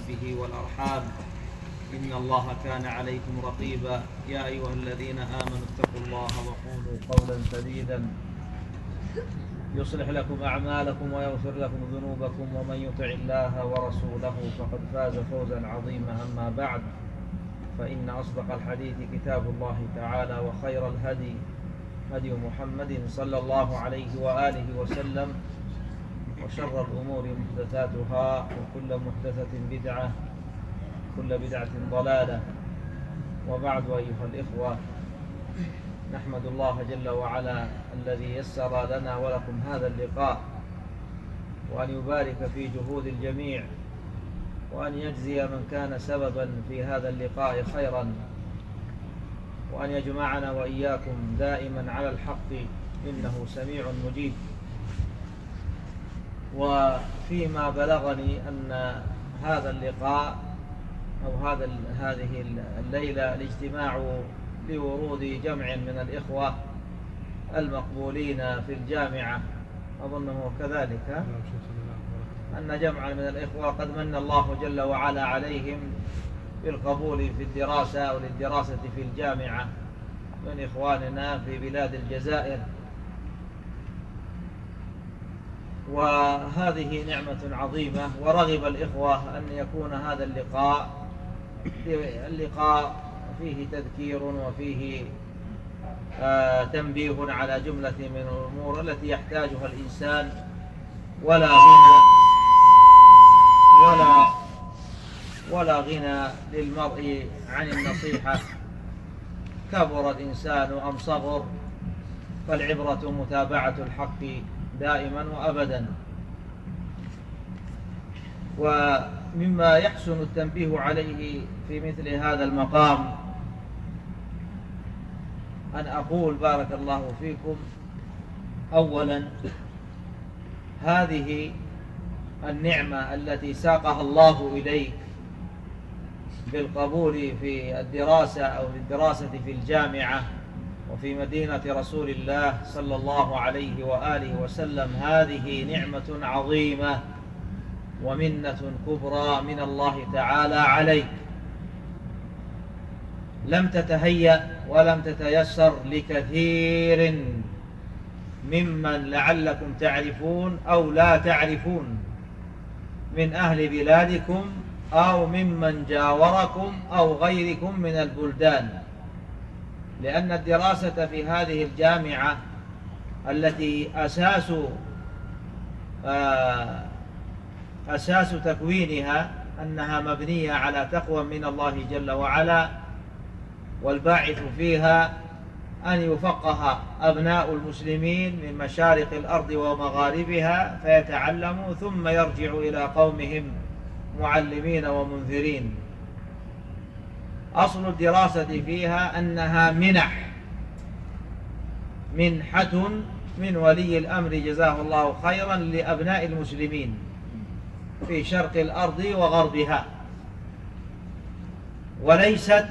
به والأرحام إن الله كان عليكم رقيبا. يا أيها الذين آمنوا اتقوا الله وقولوا قولا سديدا يصلح لكم أعمالكم ويغفر لكم ذنوبكم ومن يطع الله ورسوله فقد فاز فوزا عظيما. أما بعد، فإن أصدق الحديث كتاب الله تعالى، وخير الهدي هدي محمد صلى الله عليه وآله وسلم، وشر الأمور محدثاتها، وكل محدثة بدعة، كل بدعة ضلالة. وبعد، أيها الإخوة، نحمد الله جل وعلا الذي يسر لنا ولكم هذا اللقاء، وأن يبارك في جهود الجميع، وأن يجزي من كان سببا في هذا اللقاء خيرا، وأن يجمعنا وإياكم دائما على الحق إنه سميع مجيب. وفيما بلغني أن هذا اللقاء أو هذه الليلة الاجتماع لورود جمع من الإخوة المقبولين في الجامعة، أظنه كذلك، أن جمعا من الإخوة قد من الله جل وعلا عليهم بالقبول في الدراسة أو للدراسة في الجامعة من إخواننا في بلاد الجزائر، وهذه نعمة عظيمة. ورغب الإخوة أن يكون هذا اللقاء فيه تذكير وفيه تنبيه على جملة من الأمور التي يحتاجها الإنسان، ولا غنى للمرء عن النصيحة، كبر الإنسان أم صغر، فالعبرة متابعة الحق دائما وأبدا. ومما يحسن التنبيه عليه في مثل هذا المقام أن أقول بارك الله فيكم، أولا هذه النعمة التي ساقها الله إليك بالقبول في الدراسة أو الدراسة في الجامعة وفي مدينة رسول الله صلى الله عليه وآله وسلم، هذه نعمة عظيمة ومنة كبرى من الله تعالى عليك، لم تتهيأ ولم تتيسر لكثير ممن لعلكم تعرفون أو لا تعرفون من أهل بلادكم أو ممن جاوركم أو غيركم من البلدان، لأن الدراسة في هذه الجامعة التي أساس تكوينها أنها مبنية على تقوى من الله جل وعلا، والباعث فيها أن يفقه أبناء المسلمين من مشارق الأرض ومغاربها فيتعلموا ثم يرجعوا إلى قومهم معلمين ومنذرين. أصل الدراسة فيها أنها منحة من ولي الأمر جزاه الله خيرا لأبناء المسلمين في شرق الأرض وغربها، وليست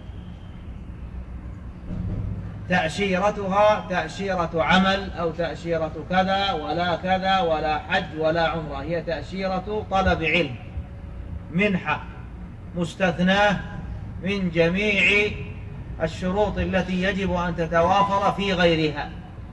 تأشيرتها تأشيرة عمل أو تأشيرة كذا ولا حج ولا عمرة، هي تأشيرة طلب علم، منحة مستثناة من جميع الشروط التي يجب أن تتوافر في غيرها.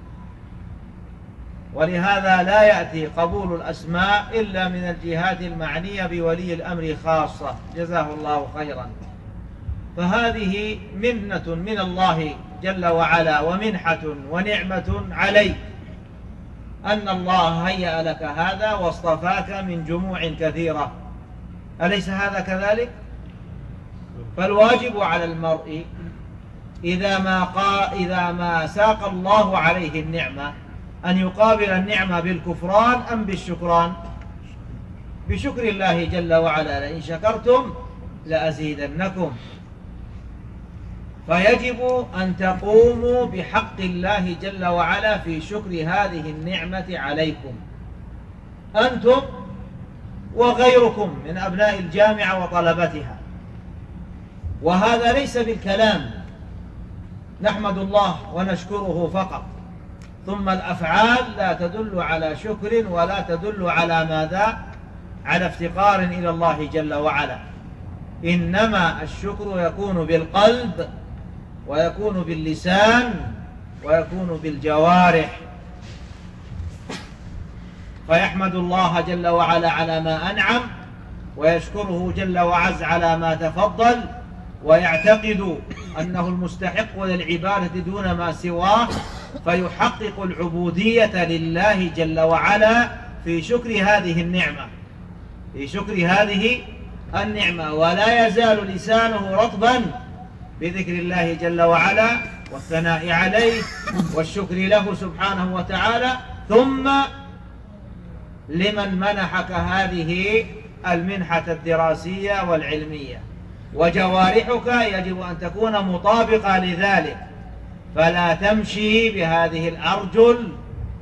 ولهذا لا يأتي قبول الأسماء إلا من الجهات المعنية بولي الأمر خاصة جزاه الله خيرا. فهذه منة من الله جل وعلا ومنحة ونعمة عليك أن الله هيأ لك هذا واصطفاك من جموع كثيرة، أليس هذا كذلك؟ فالواجب على المرء إذا ما ساق الله عليه النعمة أن يقابل النعمة بالكفران أم بالشكران؟ بشكر الله جل وعلا، لئن شكرتم لأزيدنكم. فيجب أن تقوموا بحق الله جل وعلا في شكر هذه النعمة عليكم أنتم وغيركم من أبناء الجامعة وطلبتها. وهذا ليس بالكلام، نحمد الله ونشكره فقط، ثم الأفعال لا تدل على شكر ولا تدل على ماذا؟ على افتقار إلى الله جل وعلا، إنما الشكر يكون بالقلب ويكون باللسان ويكون بالجوارح. فيحمد الله جل وعلا على ما أنعم، ويشكره جل وعز على ما تفضل، ويعتقد أنه المستحق للعبادة دون ما سواه، فيحقق العبودية لله جل وعلا في شكر هذه النعمة، في شكر هذه النعمة، ولا يزال لسانه رطبا بذكر الله جل وعلا والثناء عليه والشكر له سبحانه وتعالى. ثم لمن منحك هذه المنحة الدراسية والعلمية، وجوارحك يجب أن تكون مطابقة لذلك، فلا تمشي بهذه الأرجل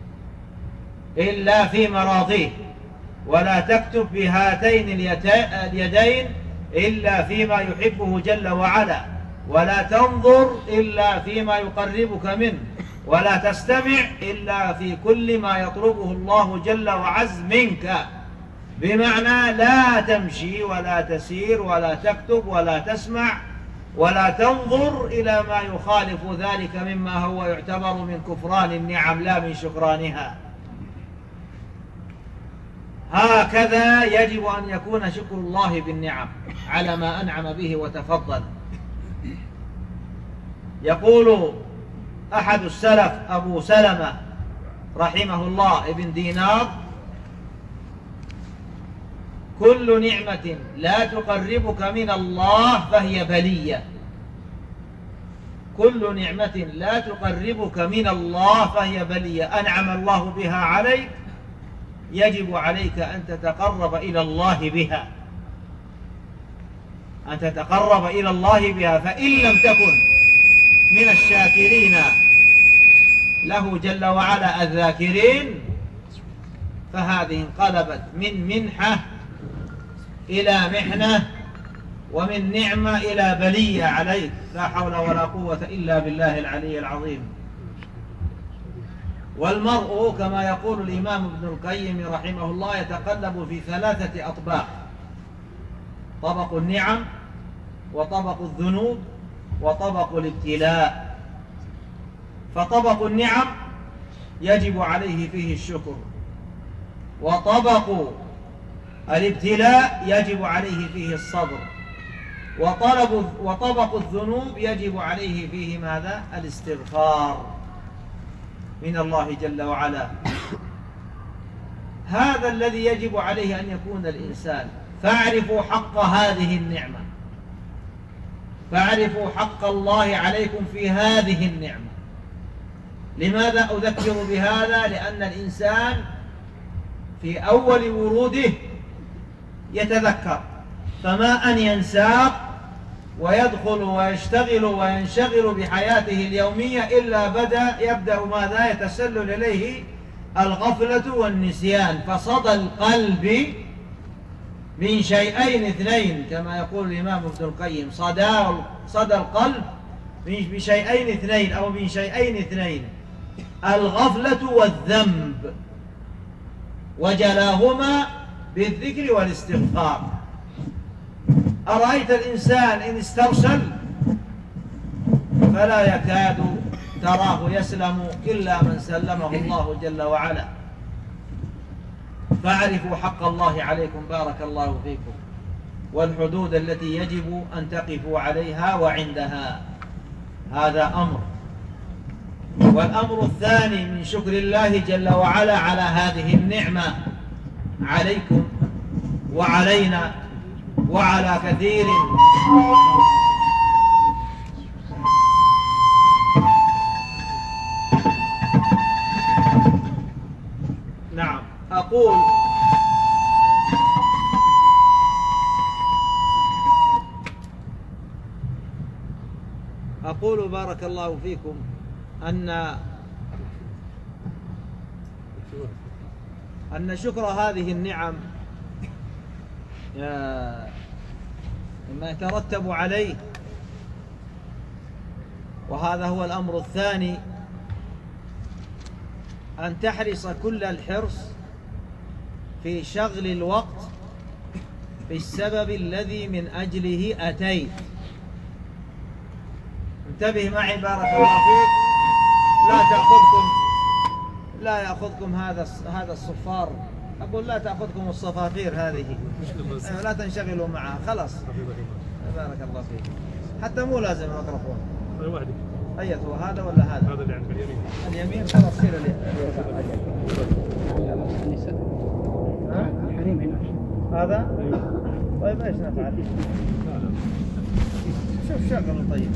إلا في مراضيه، ولا تكتب بهاتين اليدين إلا فيما يحبه جل وعلا، ولا تنظر إلا فيما يقربك منه، ولا تستمع إلا في كل ما يطلبه الله جل وعز منك. بمعنى لا تمشي ولا تسير ولا تكتب ولا تسمع ولا تنظر إلى ما يخالف ذلك مما هو يعتبر من كفران النعم لا من شكرانها. هكذا يجب أن يكون شكر الله بالنعم على ما أنعم به وتفضل. يقول أحد السلف أبو سلمة رحمه الله ابن دينار: كل نعمة لا تقربك من الله فهي بلية. كل نعمة لا تقربك من الله فهي بلية. أنعم الله بها عليك، يجب عليك أن تتقرب إلى الله بها، أن تتقرب إلى الله بها. فإن لم تكن من الشاكرين له جل وعلا الذاكرين، فهذه انقلبت من منحة إلى محنة، ومن نعمة إلى بلية عليك. لا حول ولا قوة إلا بالله العلي العظيم. والمرء كما يقول الإمام ابن القيم رحمه الله يتقلب في 3 أطباق: طبق النعم، وطبق الذنوب، وطبق الابتلاء. فطبق النعم يجب عليه فيه الشكر، وطبق الابتلاء يجب عليه فيه الصبر، وطبق الذنوب يجب عليه فيه ماذا؟ الاستغفار من الله جل وعلا. هذا الذي يجب عليه أن يكون الإنسان. فاعرفوا حق هذه النعمة، فاعرفوا حق الله عليكم في هذه النعمة. لماذا أذكر بهذا؟ لأن الإنسان في أول وروده يتذكر، فما أن ينساق ويدخل ويشتغل وينشغل بحياته اليومية إلا يبدأ ماذا؟ يتسلل إليه الغفلة والنسيان. فصدى القلب من شيئين اثنين، كما يقول الإمام ابن القيم: صدى القلب بشيئين اثنين أو من شيئين اثنين: الغفلة والذنب، وجلاهما بالذكر والاستغفار. أرأيت الإنسان إن استرسل فلا يكاد تراه يسلم إلا من سلمه الله جل وعلا. فاعرفوا حق الله عليكم بارك الله فيكم، والحدود التي يجب أن تقفوا عليها وعندها. هذا أمر. والأمر الثاني من شكر الله جل وعلا على هذه النعمة عليكم وعلينا وعلى كثير نعم. أقول بارك الله فيكم أن شكر هذه النعم مما يترتب عليه، وهذا هو الأمر الثاني، أن تحرص كل الحرص في شغل الوقت بالسبب الذي من أجله أتيت. انتبه معي بارك الله فيك، لا يأخذكم هذا الصفار، أقول لا تأخذكم الصفافير هذه، لا تنشغلوا معها خلاص. بارك الله فيك. حتى مو لازم الميكروفون. أية هو هذا ولا هذا؟ هذا اللي عند اليمين. اليمين خلاص شيل اليمين. الحريم هنا. هذا؟ طيب ايش نفعل؟ شوف شغله طيب.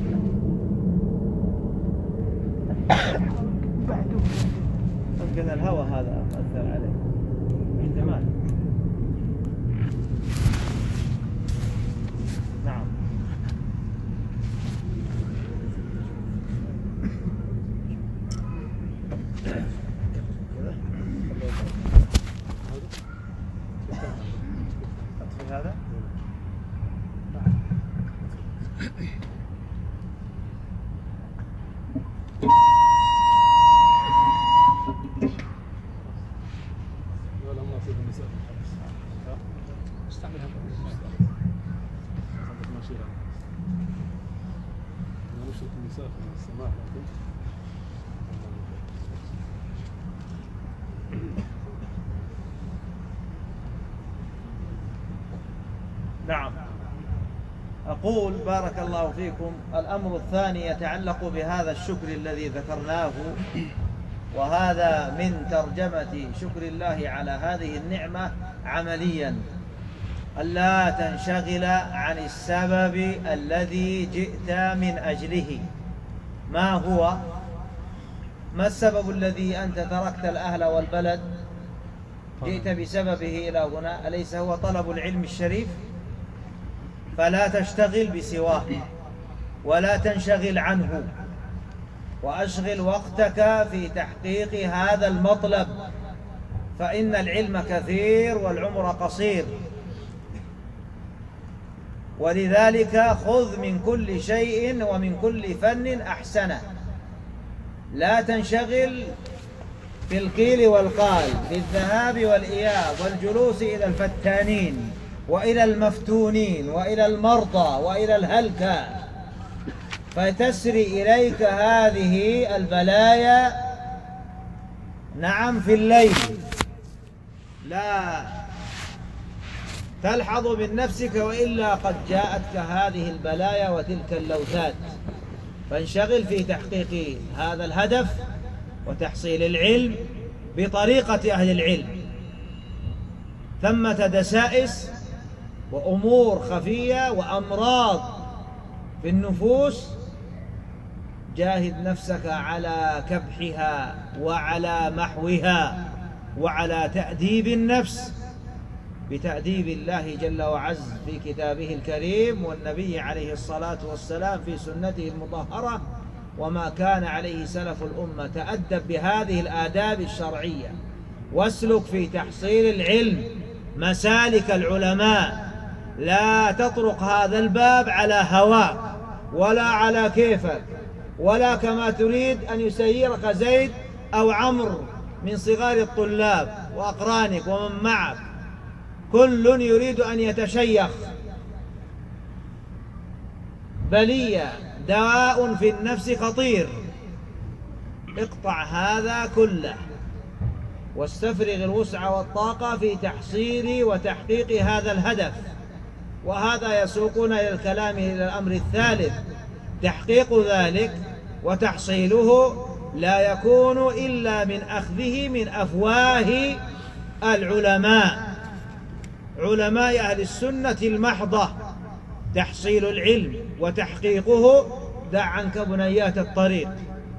ممكن الهواء هذا أثر عليه. احتمال. نعم. أطفي هذا؟ نعم. أقول بارك الله فيكم، الأمر الثاني يتعلق بهذا الشكر الذي ذكرناه، وهذا من ترجمة شكر الله على هذه النعمة عمليا، ألا تنشغل عن السبب الذي جئت من أجله. ما هو؟ ما السبب الذي أنت تركت الأهل والبلد جئت بسببه إلى هنا؟ أليس هو طلب العلم الشريف؟ فلا تشتغل بسواه ولا تنشغل عنه، وأشغل وقتك في تحقيق هذا المطلب، فإن العلم كثير والعمر قصير، ولذلك خذ من كل شيء ومن كل فن أحسنه. لا تنشغل في القيل والقال، في الذهاب والإياب والجلوس إلى الفتانين وإلى المفتونين وإلى المرضى وإلى الهلكى، فتسري إليك هذه البلايا نعم في الليل. لا تلحظ من نفسك وإلا قد جاءتك هذه البلايا وتلك اللوثات. فانشغل في تحقيق هذا الهدف وتحصيل العلم بطريقة أهل العلم. ثمة دسائس وأمور خفية وأمراض في النفوس، جاهد نفسك على كبحها وعلى محوها وعلى تأديب النفس بتأديب الله جل وعز في كتابه الكريم، والنبي عليه الصلاة والسلام في سنته المطهرة، وما كان عليه سلف الأمة. تأدب بهذه الآداب الشرعية، واسلك في تحصيل العلم مسالك العلماء. لا تطرق هذا الباب على هواك ولا على كيفك ولا كما تريد أن يسيرك زيد أو عمرو من صغار الطلاب وأقرانك ومن معك، كل يريد أن يتشيخ. بلية دواء في النفس خطير، اقطع هذا كله واستفرغ الوسع والطاقة في تحصيل وتحقيق هذا الهدف. وهذا يسوقنا إلى الكلام إلى الأمر الثالث، تحقيق ذلك وتحصيله لا يكون إلا من أخذه من أفواه العلماء، علماء أهل السنة المحضة. تحصيل العلم وتحقيقه، دع عنك بنيات الطريق،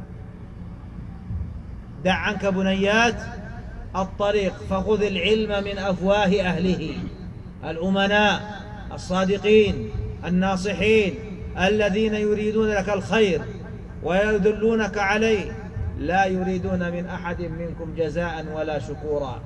دع عنك بنيات الطريق، فخذ العلم من أفواه أهله، الأمناء الصادقين الناصحين الذين يريدون لك الخير ويدلونك عليه، لا يريدون من أحد منكم جزاء ولا شكورا.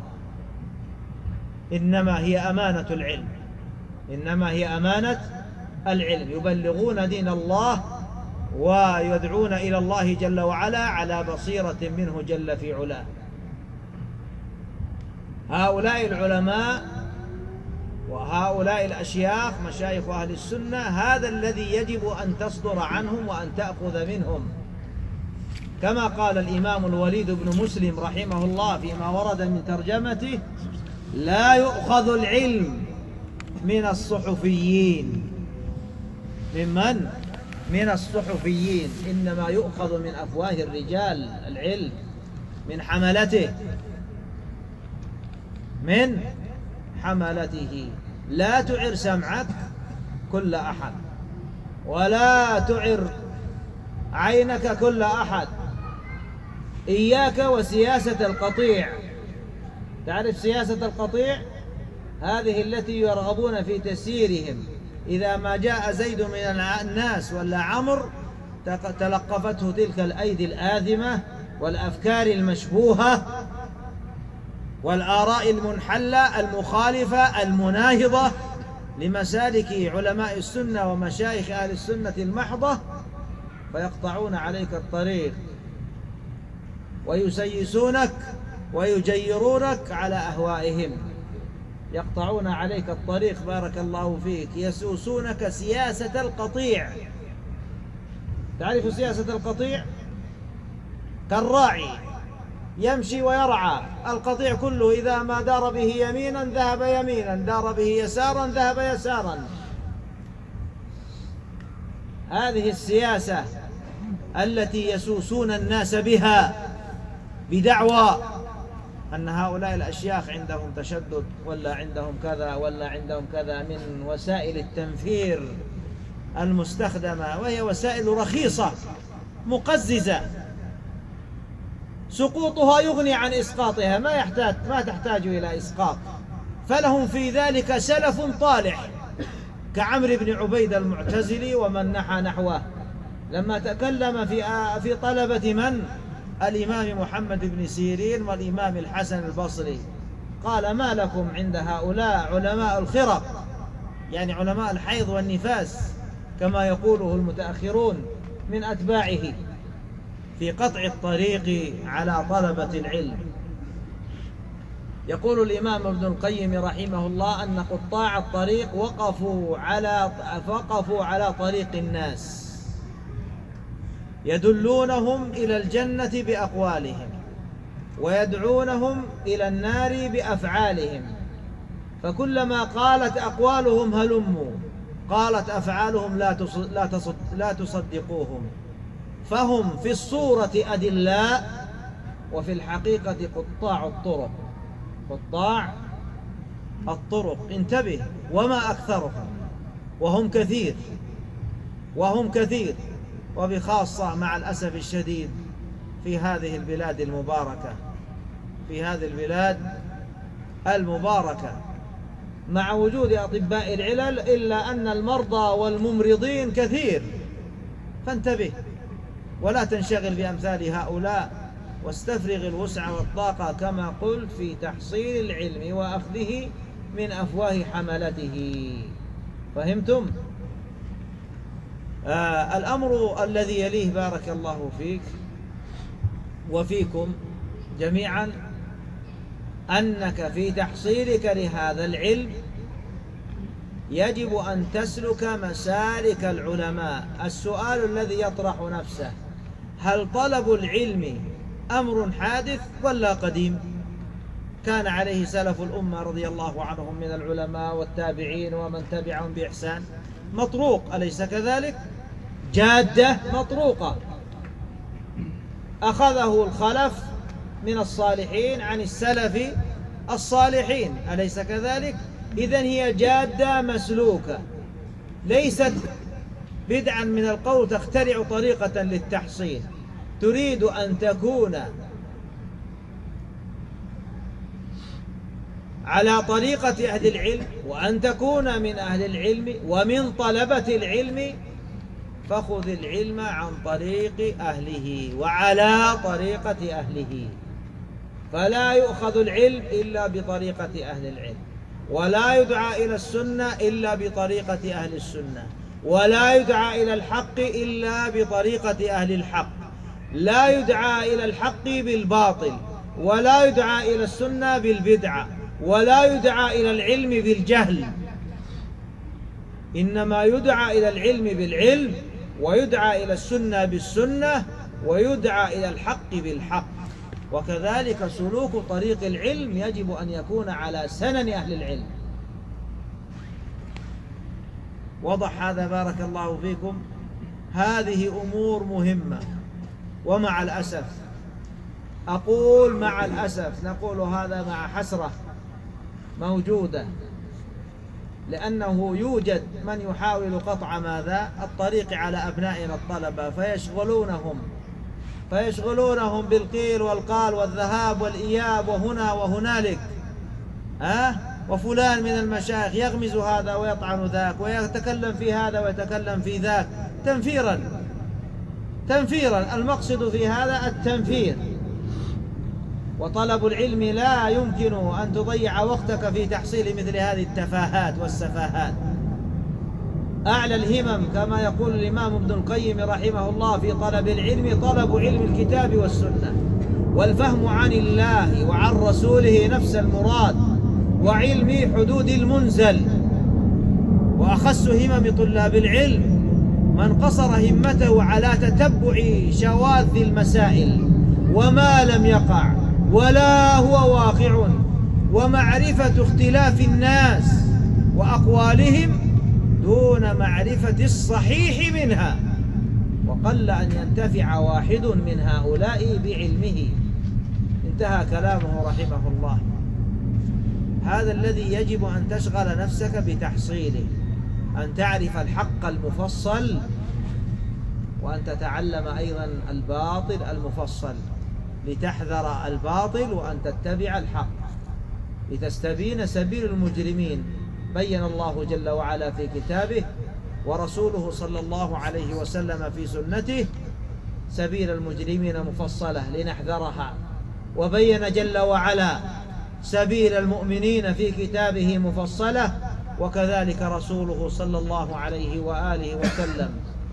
إنما هي أمانة العلم، إنما هي أمانة العلم، يبلغون دين الله ويدعون إلى الله جل وعلا على بصيرة منه جل في علاه. هؤلاء العلماء وهؤلاء الأشياخ مشايخ أهل السنة هذا الذي يجب أن تصدر عنهم وأن تأخذ منهم، كما قال الإمام الوليد بن مسلم رحمه الله فيما ورد من ترجمته: لا يؤخذ العلم من الصحفيين. ممن؟ من الصحفيين، إنما يؤخذ من أفواه الرجال العلم، من حملته، من حملته. لا تعر سمعك كل أحد، ولا تعر عينك كل أحد. إياك وسياسة القطيع. تعرف سياسة القطيع؟ هذه التي يرغبون في تسييرهم، إذا ما جاء زيد من الناس ولا عمرو تلقفته تلك الأيدي الآثمة والأفكار المشبوهة والآراء المنحلة المخالفة المناهضة لمسالك علماء السنة ومشايخ أهل السنة المحضة، فيقطعون عليك الطريق ويسيسونك ويجيرونك على أهوائهم. يقطعون عليك الطريق بارك الله فيك، يسوسونك سياسة القطيع. تعرف سياسة القطيع؟ كالراعي يمشي ويرعى، القطيع كله إذا ما دار به يمينا ذهب يمينا، دار به يسارا ذهب يسارا. هذه السياسة التي يسوسون الناس بها بدعوى أن هؤلاء الأشياخ عندهم تشدد ولا عندهم كذا ولا عندهم كذا، من وسائل التنفير المستخدمة، وهي وسائل رخيصة مقززة سقوطها يغني عن إسقاطها، ما تحتاج إلى إسقاط. فلهم في ذلك سلف طالح كعمرو بن عبيد المعتزلي ومن نحى نحوه، لما تكلم في طلبة من؟ الإمام محمد بن سيرين والإمام الحسن البصري، قال: ما لكم عند هؤلاء علماء الخرق، يعني علماء الحيض والنفاس كما يقوله المتأخرون من أتباعه، في قطع الطريق على طلبة العلم. يقول الإمام ابن القيم رحمه الله أن قطاع الطريق وقفوا على طريق الناس، يدلونهم إلى الجنة بأقوالهم ويدعونهم إلى النار بأفعالهم، فكلما قالت أقوالهم هلموا قالت أفعالهم لا تصدقوهم، فهم في الصورة أدلاء وفي الحقيقة قطاع الطرق. قطاع الطرق، انتبه، وما أكثرهم، وهم كثير، وبخاصة مع الأسف الشديد في هذه البلاد المباركة، مع وجود أطباء العلل، إلا أن المرضى والممرضين كثير. فانتبه ولا تنشغل بأمثال هؤلاء، واستفرغ الوسع والطاقة كما قلت في تحصيل العلم وأخذه من أفواه حملته. فهمتم؟ الأمر الذي يليه بارك الله فيك وفيكم جميعا، أنك في تحصيلك لهذا العلم يجب أن تسلك مسالك العلماء. السؤال الذي يطرح نفسه: هل طلب العلم أمر حادث ولا قديم؟ كان عليه سلف الأمة رضي الله عنهم من العلماء والتابعين ومن تبعهم بإحسان، مطروق، أليس كذلك؟ جادة مطروقة، أخذه الخلف من الصالحين عن السلف الصالحين، أليس كذلك؟ إذن هي جادة مسلوكة، ليست بدعا من القول تخترع طريقة للتحصيل. تريد أن تكون على طريقة أهل العلم وأن تكون من أهل العلم ومن طلبة العلم، فخذ العلم عن طريق أهله وعلى طريقة أهله. فلا يؤخذ العلم إلا بطريقة أهل العلم، ولا يدعى إلى السنة إلا بطريقة أهل السنة، ولا يدعى إلى الحق إلا بطريقة أهل الحق. لا يدعى إلى الحق بالباطل، ولا يدعى إلى السنة بالبدعة، ولا يدعى إلى العلم بالجهل. إنما يدعى إلى العلم بالعلم، ويدعى إلى السنة بالسنة، ويدعى إلى الحق بالحق. وكذلك سلوك طريق العلم يجب أن يكون على سنن أهل العلم. وضح هذا بارك الله فيكم؟ هذه أمور مهمة. ومع الأسف، أقول مع الأسف، نقول هذا مع حسرة موجودة، لأنه يوجد من يحاول قطع ماذا؟ الطريق على أبنائنا الطلبة، فيشغلونهم بالقيل والقال والذهاب والإياب وهنا وهنالك، وفلان من المشايخ يغمز هذا ويطعن ذاك، ويتكلم في هذا ويتكلم في ذاك تنفيرا. المقصد في هذا التنفير. وطلب العلم لا يمكن أن تضيع وقتك في تحصيل مثل هذه التفاهات والسفاهات. أعلى الهمم كما يقول الإمام ابن القيم رحمه الله في طلب العلم طلب علم الكتاب والسنة، والفهم عن الله وعن رسوله نفس المراد، وعلم حدود المنزل. وأخص همم طلاب العلم من قصر همته على تتبع شواذ المسائل وما لم يقع ولا هو واقع، ومعرفة اختلاف الناس وأقوالهم دون معرفة الصحيح منها، وقل أن ينتفع واحد من هؤلاء بعلمه. انتهى كلامه رحمه الله. هذا الذي يجب أن تشغل نفسك بتحصيله، أن تعرف الحق المفصل، وأن تتعلم أيضا الباطل المفصل، لتحذر الباطل وأن تتبع الحق، لتستبين سبيل المجرمين. بين الله جل وعلا في كتابه، ورسوله صلى الله عليه وسلم في سنته، سبيل المجرمين مفصلة لنحذرها. وبين جل وعلا سبيل المؤمنين في كتابه مفصلة، وكذلك رسوله صلى الله عليه وآله وسلم.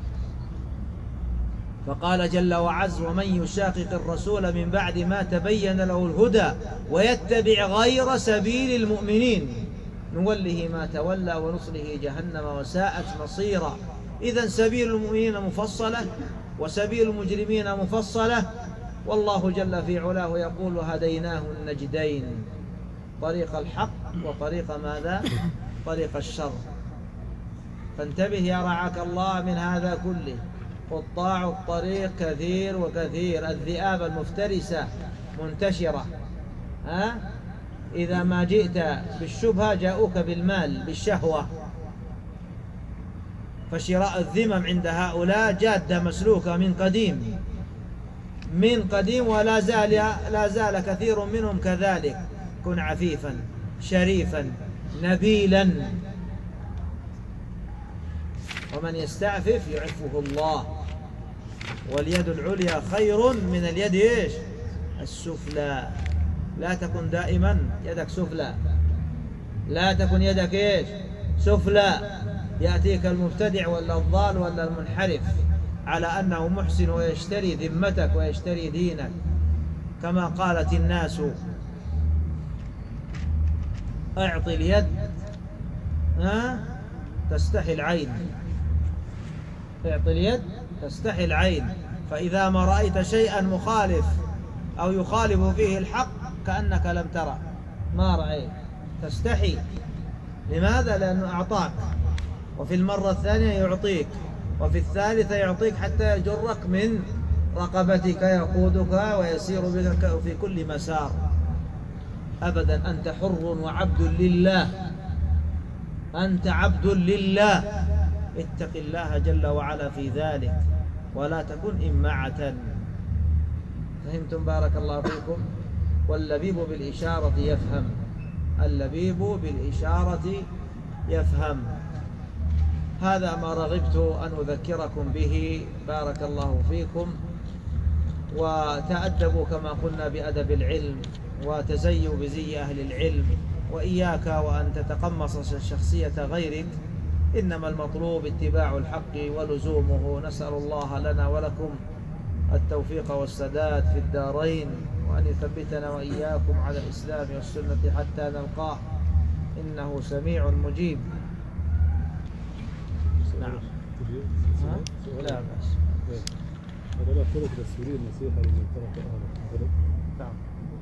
فقال جل وعز: ومن يشاقق الرسول من بعد ما تبين له الهدى ويتبع غير سبيل المؤمنين نوله ما تولى ونصله جهنم وساءت مصيرا. إذن سبيل المؤمنين مفصلة، وسبيل المجرمين مفصلة. والله جل في علاه يقول: هديناه النجدين، طريق الحق وطريق ماذا؟ طريق الشر. فانتبه يا رعاك الله من هذا كله. قطاع الطريق كثير وكثير، الذئاب المفترسة منتشرة. إذا ما جئت بالشبهة جاءوك بالمال، بالشهوة. فشراء الذمم عند هؤلاء جادة مسلوكة من قديم، ولا زال كثير منهم كذلك. كن عفيفا شريفا نبيلا، ومن يستعفف يعفه الله، واليد العليا خير من اليد السفلى. لا تكن دائما يدك سفلى، لا تكن يدك سفلى. يأتيك المبتدع ولا الضال ولا المنحرف على أنه محسن ويشتري ذمتك ويشتري دينك. كما قالت الناس: أعطي اليد تستحي العين، اعطي اليد تستحي العين. فإذا ما رأيت شيئا مخالف أو يخالف فيه الحق كأنك لم ترى، ما رأيت، تستحي. لماذا؟ لأنه أعطاك، وفي المرة الثانية يعطيك، وفي الثالثة يعطيك حتى يجرك من رقبتك، يقودك ويسير بك في كل مسار. أبدا، أنت حر وعبد لله، أنت عبد لله. اتق الله جل وعلا في ذلك، ولا تكن إمعة. فهمتم بارك الله فيكم؟ واللبيب بالإشارة يفهم، اللبيب بالإشارة يفهم. هذا ما رغبت أن أذكركم به بارك الله فيكم. وتأدبوا كما قلنا بأدب العلم، وتزيوا بزي أهل العلم، وإياك وأن تتقمص شخصية غيرك. إنما المطلوب اتباع الحق ولزومه. نسأل الله لنا ولكم التوفيق والسداد في الدارين، وأن يثبتنا وإياكم على الإسلام والسنة حتى نلقاه، إنه سميع مجيب. لا بأس. هذا لا ترك تسوير النصيحة لمن ترك أهله. نعم.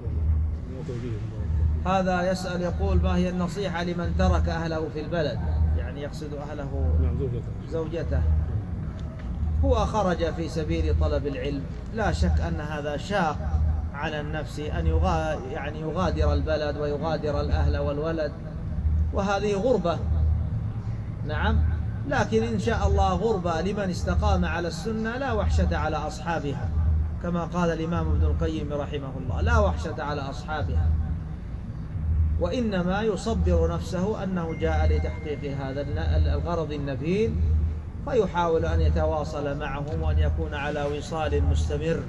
ما هذا يسأل يقول ما هي النصيحة لمن ترك أهله في البلد، يعني يقصد أهله نعم زوجته. هو خرج في سبيل طلب العلم، لا شك أن هذا شاق على النفس أن يعني يغادر البلد ويغادر الأهل والولد، وهذه غربة. نعم، لكن إن شاء الله غربة لمن استقام على السنة لا وحشة على أصحابها، كما قال الإمام ابن القيم رحمه الله: لا وحشة على أصحابها، وإنما يصبر نفسه أنه جاء لتحقيق هذا الغرض النبيل، فيحاول أن يتواصل معهم وأن يكون على وصال مستمر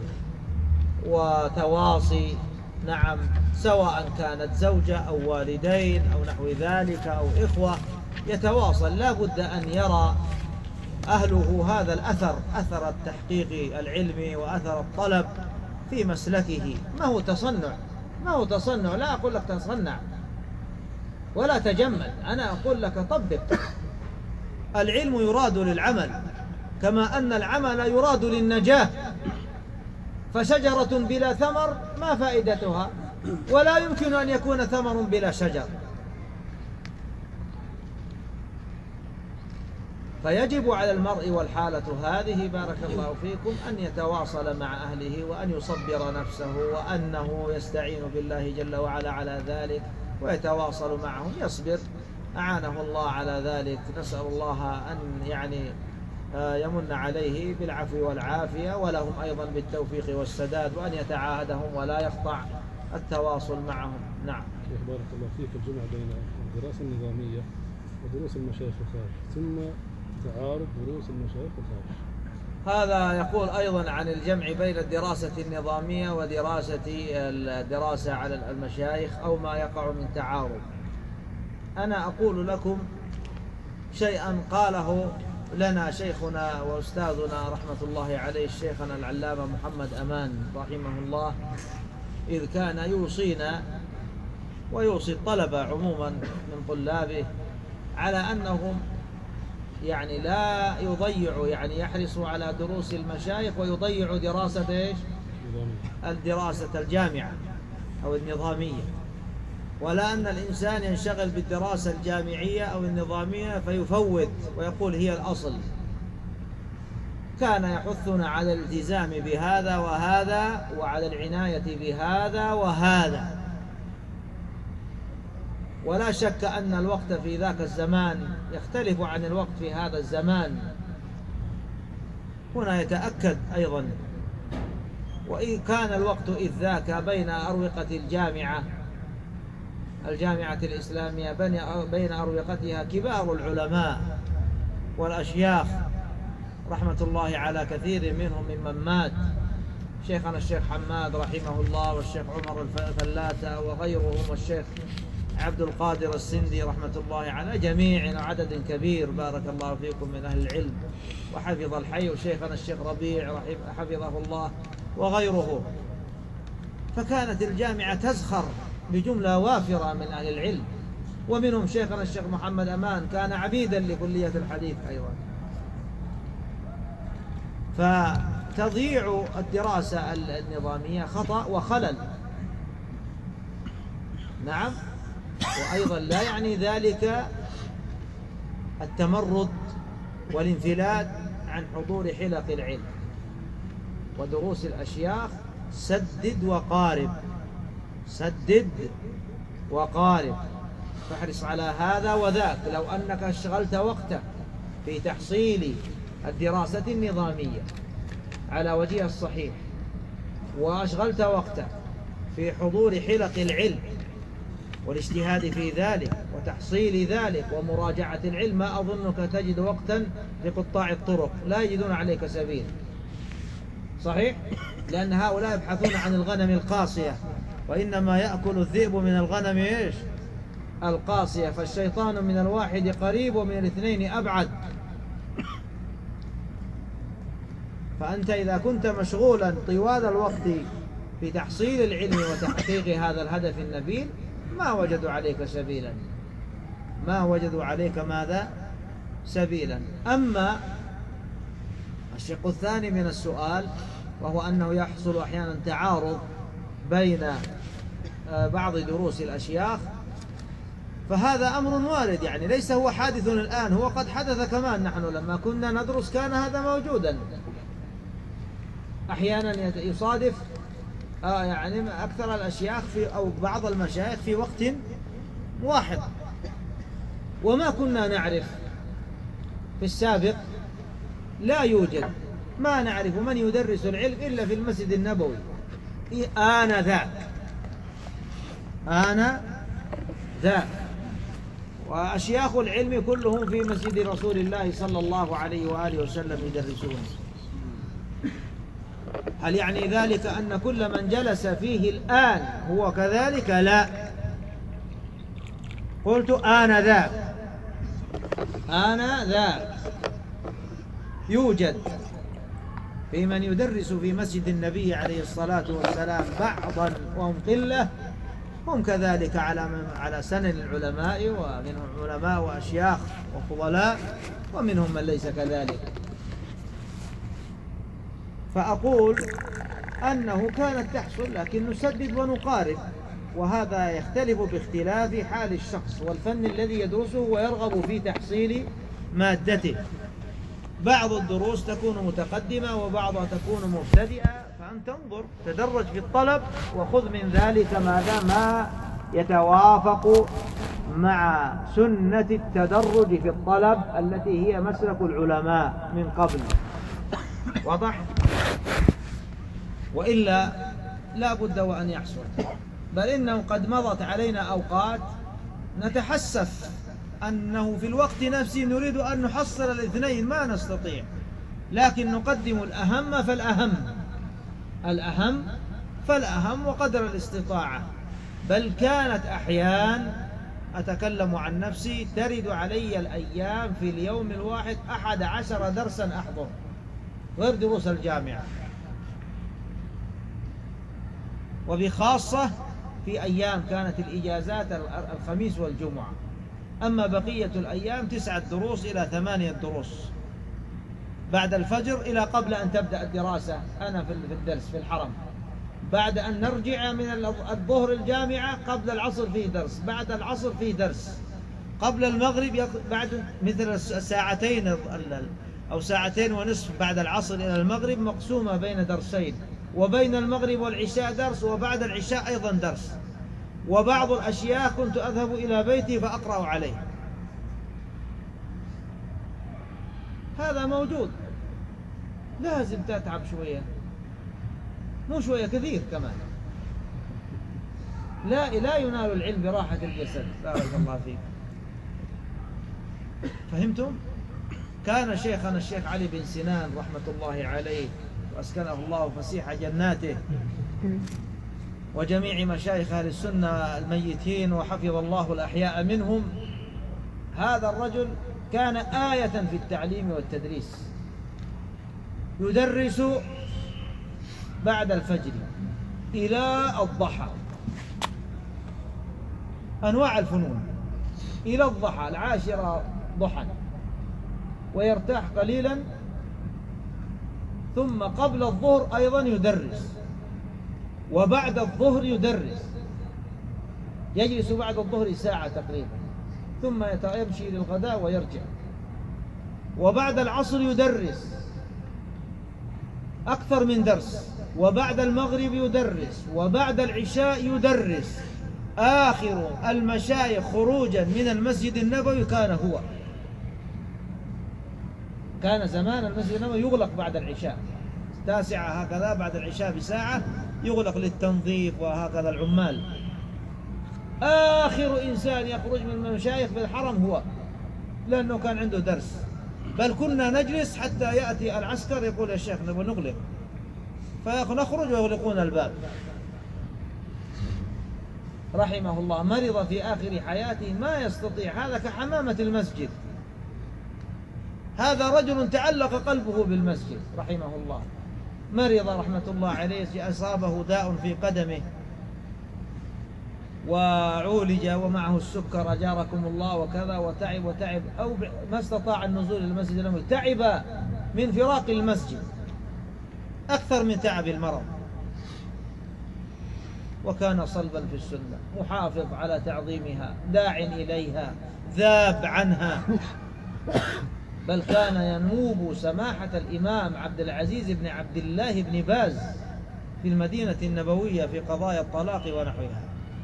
وتواصي. نعم، سواء كانت زوجة أو والدين أو نحو ذلك أو إخوة، يتواصل. لا بد أن يرى أهله هذا الأثر، أثر التحقيق العلمي وأثر الطلب في مسلكه. ما هو تصنع، ما هو تصنع، لا أقول لك تصنع ولا تجمل، أنا أقول لك طبق. العلم يراد للعمل، كما أن العمل يراد للنجاة. فشجرة بلا ثمر ما فائدتها؟ ولا يمكن أن يكون ثمر بلا شجر. فيجب على المرء والحالة هذه بارك الله فيكم أن يتواصل مع أهله، وأن يصبر نفسه، وأنه يستعين بالله جل وعلا على ذلك ويتواصل معهم، يصبر، أعانه الله على ذلك. نسأل الله أن يمن عليه بالعفو والعافية، ولهم أيضا بالتوفيق والسداد، وأن يتعاهدهم ولا يقطع التواصل معهم. نعم. بارك الله فيك، الجمع بين الدراسة النظامية ودروس المشايخ الخارج، ثم تعارض دروس المشايخ الخارج. هذا يقول أيضا عن الجمع بين الدراسة النظامية الدراسة على المشايخ أو ما يقع من تعارض. أنا أقول لكم شيئا قاله لنا شيخنا وأستاذنا رحمة الله عليه، شيخنا العلامة محمد أمان رحمه الله، إذ كان يوصينا ويوصي الطلبة عموما من طلابه على أنهم لا يضيعوا، يحرصوا على دروس المشايخ ويضيعوا دراسة الدراسة الجامعة أو النظامية، ولا أن الإنسان ينشغل بالدراسة الجامعية أو النظامية فيفوت ويقول هي الأصل. كان يحثنا على الالتزام بهذا وهذا، وعلى العناية بهذا وهذا. ولا شك أن الوقت في ذاك الزمان يختلف عن الوقت في هذا الزمان. هنا يتأكد أيضا، وإن كان الوقت إذ ذاك بين أروقة الجامعة الإسلامية، بين أروقتها كبار العلماء والأشياخ رحمة الله على كثير منهم ممن مات، شيخنا الشيخ حماد رحمه الله، والشيخ عمر الفلاتة وغيرهم، والشيخ عبد القادر السندي رحمة الله على جميع وعدد كبير بارك الله فيكم من أهل العلم وحفظ الحي، وشيخنا الشيخ ربيع حفظه الله وغيره. فكانت الجامعة تزخر بجملة وافرة من أهل العلم، ومنهم شيخنا الشيخ محمد أمان كان عميدا لكلية الحديث أيضا. فتضييع الدراسة النظامية خطأ وخلل. نعم. وأيضا لا يعني ذلك التمرد والانفلات عن حضور حلق العلم ودروس الأشياخ. سدد وقارب، سدد وقارب، فاحرص على هذا وذاك. لو أنك اشغلت وقتك في تحصيل الدراسة النظامية على وجهها الصحيح، وأشغلت وقتك في حضور حلق العلم والاجتهاد في ذلك وتحصيل ذلك ومراجعة العلم، ما أظنك تجد وقتا لقطاع الطرق، لا يجدون عليك سبيل. صحيح؟ لأن هؤلاء يبحثون عن الغنم القاصية، وإنما يأكل الذئب من الغنم القاصية. فالشيطان من الواحد قريب ومن الاثنين أبعد. فأنت إذا كنت مشغولا طوال الوقت في تحصيل العلم وتحقيق هذا الهدف النبيل، ما وجدوا عليك سبيلا، ما وجدوا عليك ماذا؟ سبيلا. أما الشق الثاني من السؤال وهو أنه يحصل أحيانا تعارض بين بعض دروس الأشياخ، فهذا أمر وارد، يعني ليس هو حادث الآن، هو قد حدث كمان. نحن لما كنا ندرس كان هذا موجودا، أحيانا يصادف يعني أكثر الأشياخ أو بعض المشايخ في وقت واحد، وما كنا نعرف في السابق، لا يوجد، ما نعرف من يدرس العلم إلا في المسجد النبوي آنذاك، وأشياخ العلم كلهم في مسجد رسول الله صلى الله عليه وآله وسلم يدرسون. هل يعني ذلك أن كل من جلس فيه الآن هو كذلك؟ لا، قلت آنذاك يوجد في من يدرس في مسجد النبي عليه الصلاة والسلام بعضا وهم قلة، هم كذلك على سنن العلماء، ومنهم علماء وأشياخ وفضلاء، ومنهم من ليس كذلك. فأقول أنه كانت تحصل، لكن نسدد ونقارب، وهذا يختلف باختلاف حال الشخص والفن الذي يدرسه ويرغب في تحصيل مادته. بعض الدروس تكون متقدمة وبعضها تكون مبتدئة، فأنت انظر تدرج في الطلب وخذ من ذلك ما يتوافق مع سنة التدرج في الطلب التي هي مسلك العلماء من قبل. واضح؟ وإلا لا بد وأن يحصل، بل إنه قد مضت علينا أوقات نتحسف أنه في الوقت نفسه نريد أن نحصل الاثنين، ما نستطيع، لكن نقدم الأهم فالأهم وقدر الاستطاعة. بل كانت أحيان أتكلم عن نفسي ترد علي الأيام في اليوم الواحد 11 درسا أحضر غير دروس الجامعة، وبخاصة في أيام كانت الإجازات الخميس والجمعة. أما بقية الأيام 9 دروس إلى 8 دروس بعد الفجر إلى قبل أن تبدأ الدراسة. أنا في الدرس في الحرم، بعد أن نرجع من الظهر الجامعة قبل العصر فيه درس، بعد العصر فيه درس، قبل المغرب بعد مثل ساعتين أو ساعتين ونصف بعد العصر إلى المغرب مقسومة بين درسين، وبين المغرب والعشاء درس، وبعد العشاء أيضا درس. وبعض الأشياء كنت أذهب إلى بيتي فأقرأ عليه. هذا موجود، لازم تتعب شوية، مو شوية، كثير كمان. لا ينال العلم براحة الجسد. بارك الله فيك. فهمتم؟ كان شيخنا الشيخ علي بن سنان رحمة الله عليه وأسكنه الله فسيح جناته، وجميع مشايخ أهل السنة الميتين وحفظ الله الأحياء منهم، هذا الرجل كان آية في التعليم والتدريس. يدرس بعد الفجر إلى الضحى أنواع الفنون، إلى الضحى 10 ضحى، ويرتاح قليلا، ثم قبل الظهر أيضا يدرس، وبعد الظهر يدرس، يجلس بعد الظهر ساعة تقريبا، ثم يمشي للغداء ويرجع، وبعد العصر يدرس أكثر من درس، وبعد المغرب يدرس، وبعد العشاء يدرس. آخر المشايخ خروجا من المسجد النبوي كان زمان المسجد النبوي يغلق بعد العشاء 9 هكذا، بعد العشاء بساعة يغلق للتنظيف وهكذا العمال. آخر إنسان يخرج من المشايخ بالحرم هو، لأنه كان عنده درس. بل كنا نجلس حتى يأتي العسكر يقول يا شيخ نبغى نغلق، فنخرج ويغلقون الباب. رحمه الله مرض في آخر حياته، ما يستطيع، هذا كحمامة المسجد. هذا رجل تعلق قلبه بالمسجد رحمه الله. مرض رحمة الله عليه، أصابه داء في قدمه وعولج ومعه السكر أجاركم الله وكذا، وتعب أو ما استطاع النزول إلى المسجد النبوي، تعب من فراق المسجد أكثر من تعب المرض، وكان صلبا في السنة، محافظ على تعظيمها، داع إليها، ذاب عنها، بل كان ينوب سماحة الإمام عبد العزيز بن عبد الله بن باز في المدينة النبوية في قضايا الطلاق ونحوها.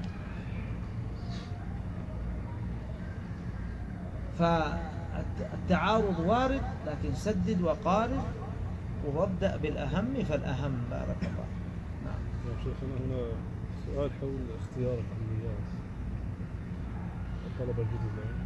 فالتعارض وارد، لكن سدد وقارب وابدأ بالأهم فالأهم. بارك الله. نعم. يا شيخنا هنا سؤال حول اختيار الكليات الطلبة الجدد.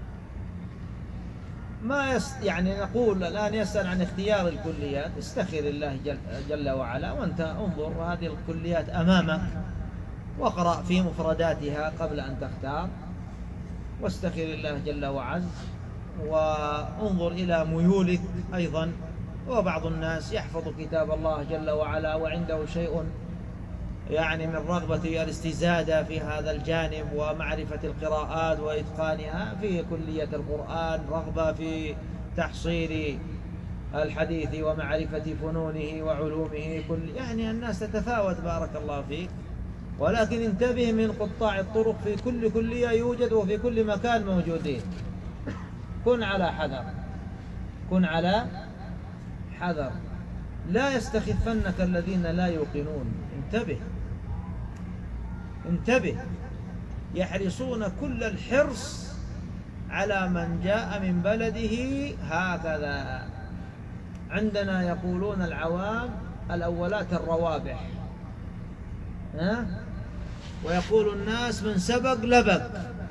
يعني نقول الآن يسأل عن اختيار الكليات، استخر الله جل وعلا، وأنت انظر هذه الكليات أمامك واقرأ في مفرداتها قبل أن تختار، واستخر الله جل وعز، وانظر إلى ميولك أيضا. وبعض الناس يحفظ كتاب الله جل وعلا وعنده شيء يعني من رغبة الاستزادة في هذا الجانب ومعرفة القراءات وإتقانها، في كلية القرآن رغبة في تحصيل الحديث ومعرفة فنونه وعلومه، يعني الناس تتفاوت بارك الله فيك. ولكن انتبه من قطاع الطرق، في كل كلية يوجد وفي كل مكان موجودين. كن على حذر، كن على حذر، لا يستخفنك الذين لا يوقنون. انتبه انتبه، يحرصون كل الحرص على من جاء من بلده هكذا. عندنا يقولون العوام الأولات الروابح، ويقول الناس من سبق لبق،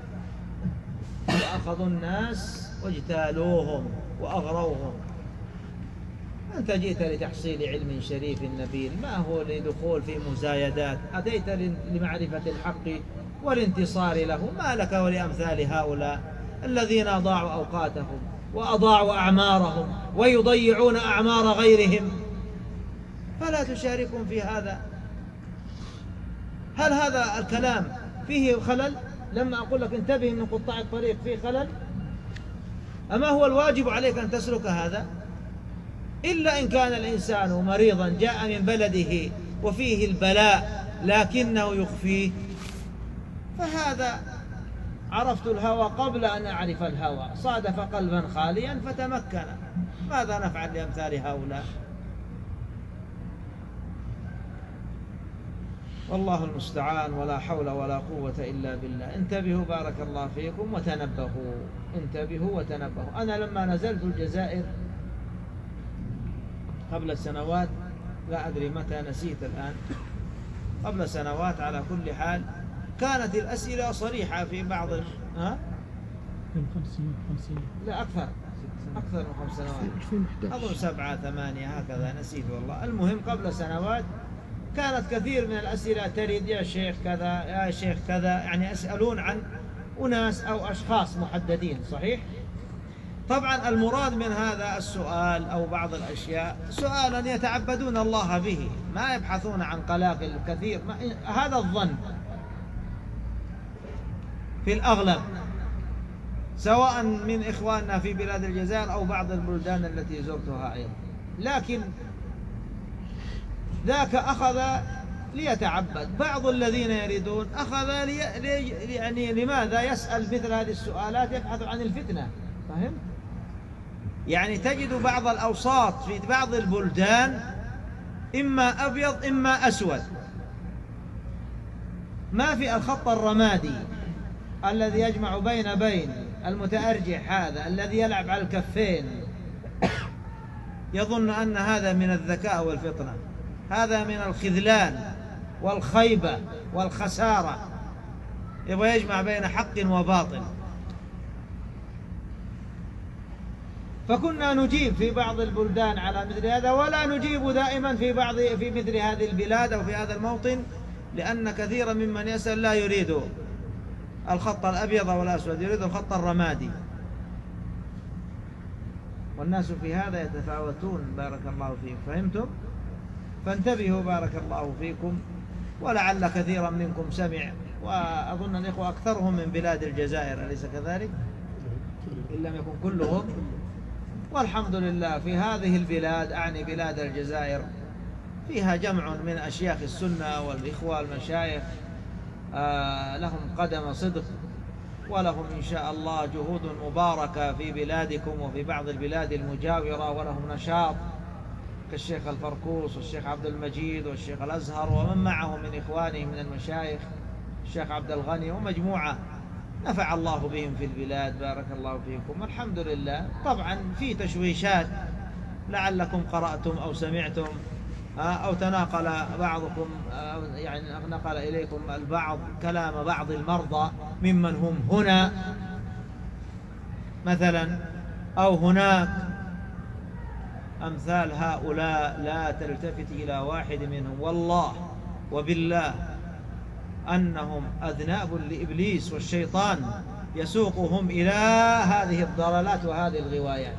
وأخذوا الناس واجتالوهم وأغروهم. أنت جئت لتحصيل علم شريف نبيل، ما هو لدخول في مزايدات. أتيت لمعرفة الحق والانتصار له، ما لك ولأمثال هؤلاء الذين أضاعوا أوقاتهم وأضاعوا أعمارهم ويضيعون أعمار غيرهم، فلا تشاركهم في هذا. هل هذا الكلام فيه خلل؟ لما أقول لك انتبه من قطاع الطريق فيه خلل؟ أما هو الواجب عليك أن تسلك هذا؟ إلا إن كان الإنسان مريضا جاء من بلده وفيه البلاء لكنه يخفيه، فهذا عرفت الهوى قبل أن أعرف الهوى، صادف قلبا خاليا فتمكن. ماذا نفعل لأمثال هؤلاء؟ والله المستعان، ولا حول ولا قوة إلا بالله. انتبهوا بارك الله فيكم وتنبهوا، انتبهوا وتنبهوا. أنا لما نزلت الجزائر قبل سنوات، لا أدري متى، نسيت الآن، قبل سنوات على كل حال، كانت الأسئلة صريحة في بعض لا أكثر من 5 سنوات، أظن 7 8 هكذا، نسيت والله. المهم قبل سنوات كانت كثير من الأسئلة ترد يا شيخ كذا يا شيخ كذا، يعني يسألون عن أناس أو أشخاص محددين. صحيح؟ طبعا المراد من هذا السؤال أو بعض الأشياء سؤالا يتعبدون الله به، ما يبحثون عن قلاقل كثير، هذا الظن في الأغلب، سواء من إخواننا في بلاد الجزائر أو بعض البلدان التي زرتها أيضا. لكن ذاك أخذ ليتعبد، بعض الذين يريدون أخذ يعني لماذا يسأل مثل هذه السؤالات؟ يبحث عن الفتنة. فهم؟ يعني تجد بعض الأوساط في بعض البلدان إما أبيض إما أسود، ما في الخط الرمادي الذي يجمع بين المتأرجح، هذا الذي يلعب على الكفين، يظن أن هذا من الذكاء والفطنة، هذا من الخذلان والخيبة والخسارة، يبغى يجمع بين حق وباطل. فكنا نجيب في بعض البلدان على مثل هذا، ولا نجيب دائما في مثل هذه البلاد أو في هذا الموطن، لأن كثيرا ممن يسأل لا يريد الخط الأبيض والأسود، يريد الخط الرمادي. والناس في هذا يتفاوتون بارك الله فيكم. فهمتم؟ فانتبهوا بارك الله فيكم. ولعل كثيرا منكم سمع، وأظن الإخوة أكثرهم من بلاد الجزائر، أليس كذلك؟ إن لم يكن كلهم. والحمد لله في هذه البلاد، أعني بلاد الجزائر، فيها جمع من أشياخ السنة والإخوة المشايخ لهم قدم صدق، ولهم إن شاء الله جهود مباركة في بلادكم وفي بعض البلاد المجاورة، ولهم نشاط كالشيخ الفركوس والشيخ عبد المجيد والشيخ الأزهر ومن معه من إخوانه من المشايخ، الشيخ عبد الغني ومجموعة نفع الله بهم في البلاد. بارك الله فيكم والحمد لله. طبعا في تشويشات لعلكم قرأتم أو سمعتم أو تناقل بعضكم يعني نقل إليكم البعض كلام بعض المرضى ممن هم هنا مثلا أو هناك، أمثال هؤلاء لا تلتفت إلى واحد منهم، والله وبالله أنهم أذناب لإبليس والشيطان يسوقهم إلى هذه الضلالات وهذه الغوايات.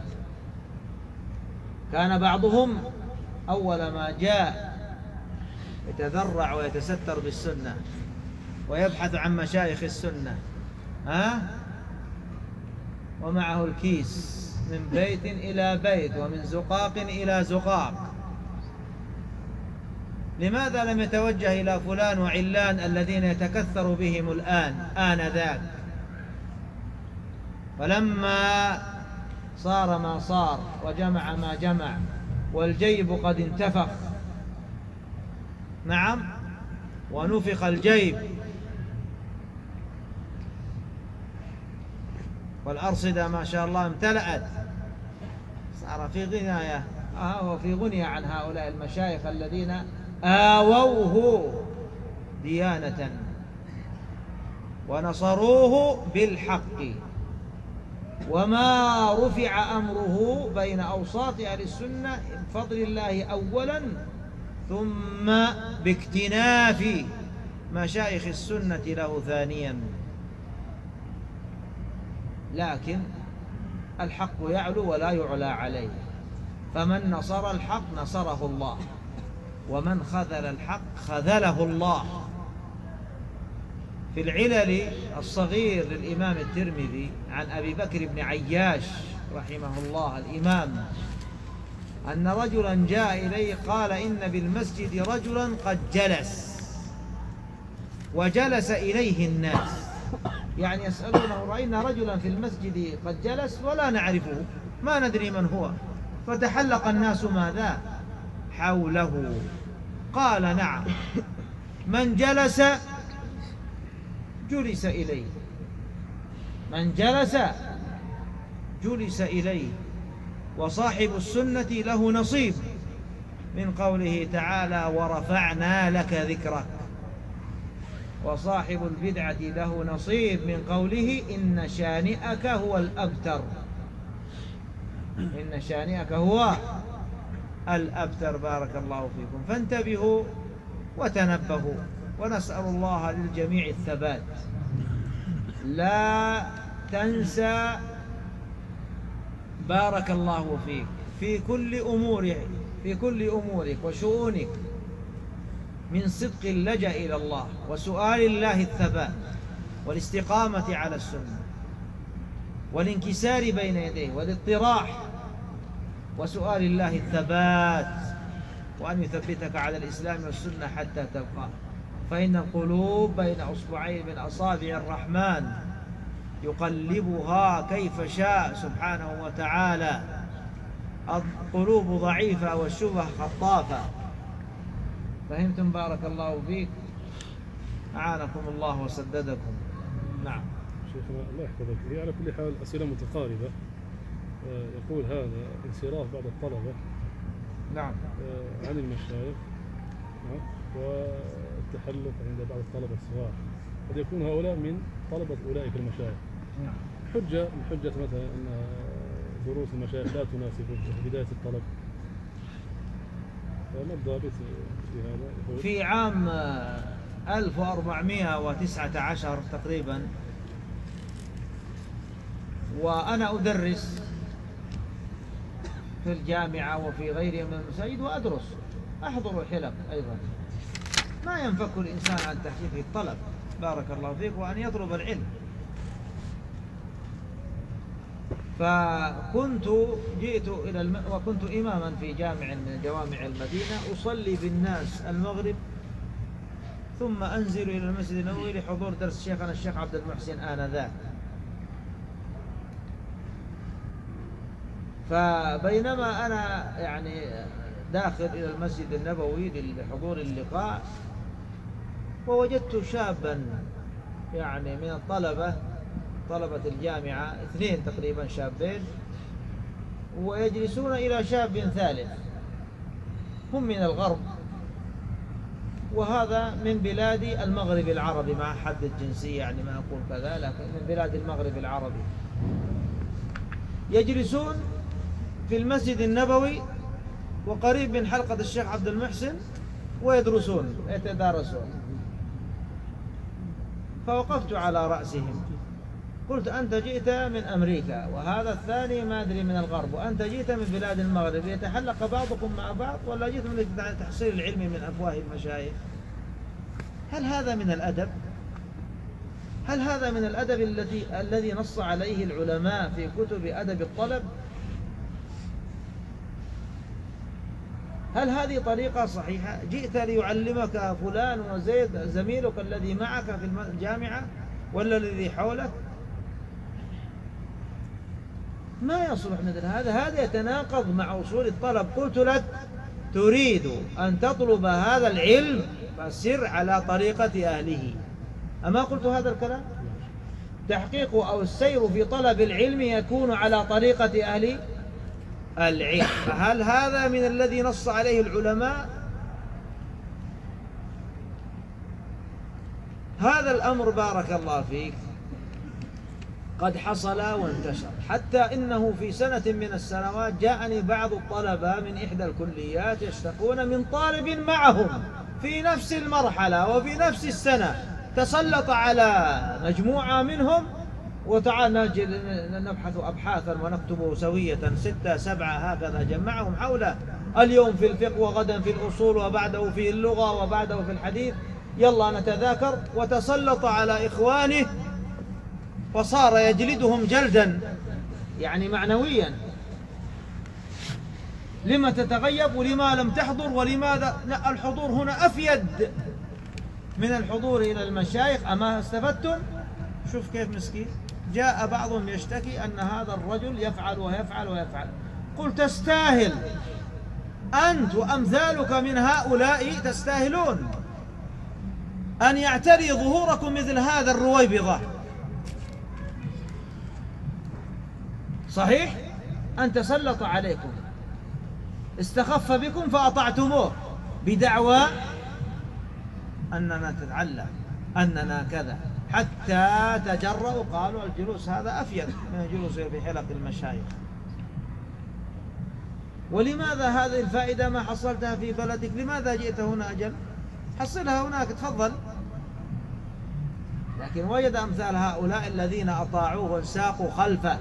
كان بعضهم أول ما جاء يتذرع ويتستر بالسنة ويبحث عن مشايخ السنة، ومعه الكيس من بيت إلى بيت ومن زقاق إلى زقاق. لماذا لم يتوجه إلى فلان وعلان الذين يتكثر بهم الآن آنذاك؟ فلما صار ما صار وجمع ما جمع والجيب قد انتفخ، نعم، ونفخ الجيب والأرصدة ما شاء الله امتلأت، صار في غناية وفي غنية عن هؤلاء المشايخ الذين آووه ديانة ونصروه بالحق، وما رفع أمره بين أوساط أهل السنة بفضل الله أولا، ثم باكتناف مشايخ السنة له ثانيا. لكن الحق يعلو ولا يعلى عليه، فمن نصر الحق نصره الله، ومن خذل الحق خذله الله. في العلل الصغير للإمام الترمذي عن أبي بكر بن عياش رحمه الله الإمام أن رجلا جاء إليه قال إن بالمسجد رجلا قد جلس وجلس إليه الناس، يعني يسألونه رأينا رجلا في المسجد قد جلس ولا نعرفه، ما ندري من هو، فتحلق الناس ماذا حوله. قال نعم، من جلس جلس إليه، من جلس جلس إليه، وصاحب السنة له نصيب من قوله تعالى ورفعنا لك ذكرك، وصاحب البدعة له نصيب من قوله إن شانئك هو الأبتر، إن شانئك هو الأبتر. بارك الله فيكم، فانتبهوا وتنبهوا، ونسأل الله للجميع الثبات. لا تنسى بارك الله فيك في كل أمورك وشؤونك من صدق اللجأ إلى الله وسؤال الله الثبات والاستقامة على السنة والانكسار بين يديه والاطراح، وسؤال الله الثبات وأن يثبتك على الإسلام والسنة حتى تبقى، فإن القلوب بين أصبعين من أصابع الرحمن يقلبها كيف شاء سبحانه وتعالى. القلوب ضعيفة والشبه خطافة. فهمتم؟ بارك الله فيك، أعانكم الله وسددكم. نعم شيخنا الله يحفظك، هي على كل حال أسئلة متقاربة. يقول هذا انصراف بعض الطلبة نعم عن المشايخ والتحلق عند بعض الطلبة الصغار، قد يكون هؤلاء من طلبة أولئك المشايخ. حجة من حجة مثلا أن دروس المشايخ لا تناسب بداية الطلب، فما الضابط في هذا؟ في عام 1419 تقريبا وأنا أدرس في الجامعة وفي غيرها من المساجد وأدرس، أحضر الحلق أيضا. ما ينفك الإنسان عن تحقيق الطلب بارك الله فيك، وأن يطلب العلم. فكنت جئت وكنت إماما في جامع من جوامع المدينة، أصلي بالناس المغرب ثم أنزل إلى المسجد النبوي لحضور درس شيخنا الشيخ عبد المحسن آنذاك. فبينما أنا يعني داخل إلى المسجد النبوي لحضور اللقاء، ووجدت شابا يعني من طلبة الجامعة، 2 تقريبا شابين، ويجلسون إلى شاب ثالث، هم من الغرب، وهذا من بلاد المغرب العربي، مع حد الجنسية يعني ما أقول كذا، لكن من بلاد المغرب العربي، يجلسون في المسجد النبوي وقريب من حلقة الشيخ عبد المحسن ويدرسون يتدارسون. فوقفت على رأسهم قلت: أنت جئت من أمريكا، وهذا الثاني ما أدري من الغرب، وأنت جئت من بلاد المغرب، يتحلق بعضكم مع بعض ولا جئت من تحصيل العلم من أفواه المشايخ؟ هل هذا من الأدب؟ هل هذا من الأدب الذي نص عليه العلماء في كتب أدب الطلب؟ هل هذه طريقة صحيحة؟ جئت ليعلمك فلان وزيد زميلك الذي معك في الجامعة ولا الذي حولك؟ ما يصلح مثل هذا يتناقض مع أصول الطلب. قلت لك: تريد أن تطلب هذا العلم فسر على طريقة أهله. أما قلت هذا الكلام؟ تحقيق أو السير في طلب العلم يكون على طريقة أهل العلم. هل هذا من الذي نص عليه العلماء؟ هذا الأمر بارك الله فيك قد حصل وانتشر، حتى إنه في سنة من السنوات جاءني بعض الطلبة من إحدى الكليات يشتكون من طالب معهم في نفس المرحلة وفي نفس السنة تسلط على مجموعة منهم، وتعال نبحث أبحاثا ونكتب سوية 6 7 هكذا، جمعهم حوله، اليوم في الفقه وغدا في الأصول وبعده في اللغة وبعده في الحديث، يلا نتذاكر، وتسلط على إخوانه وصار يجلدهم جلدا يعني معنويا. لما تتغيب ولما لم تحضر ولماذا؟ لا، الحضور هنا أفيد من الحضور إلى المشايخ. أما استفدتم؟ شوف كيف مسكين. جاء بعضهم يشتكي أن هذا الرجل يفعل ويفعل ويفعل. قلت: تستاهل أنت وأمثالك من هؤلاء، تستاهلون أن يعتري ظهوركم مثل هذا الرويبضة. صحيح أن تسلط عليكم، استخف بكم فأطعتموه بدعوى أننا نتعلم، أننا كذا، حتى تجرؤوا قالوا الجلوس هذا أفيد من الجلوس في حلق المشايخ. ولماذا هذه الفائدة ما حصلتها في بلدك؟ لماذا جئت هنا؟ أجل حصلها هناك، تفضل. لكن وجد أمثال هؤلاء الذين أطاعوه وانساقوا خلفه.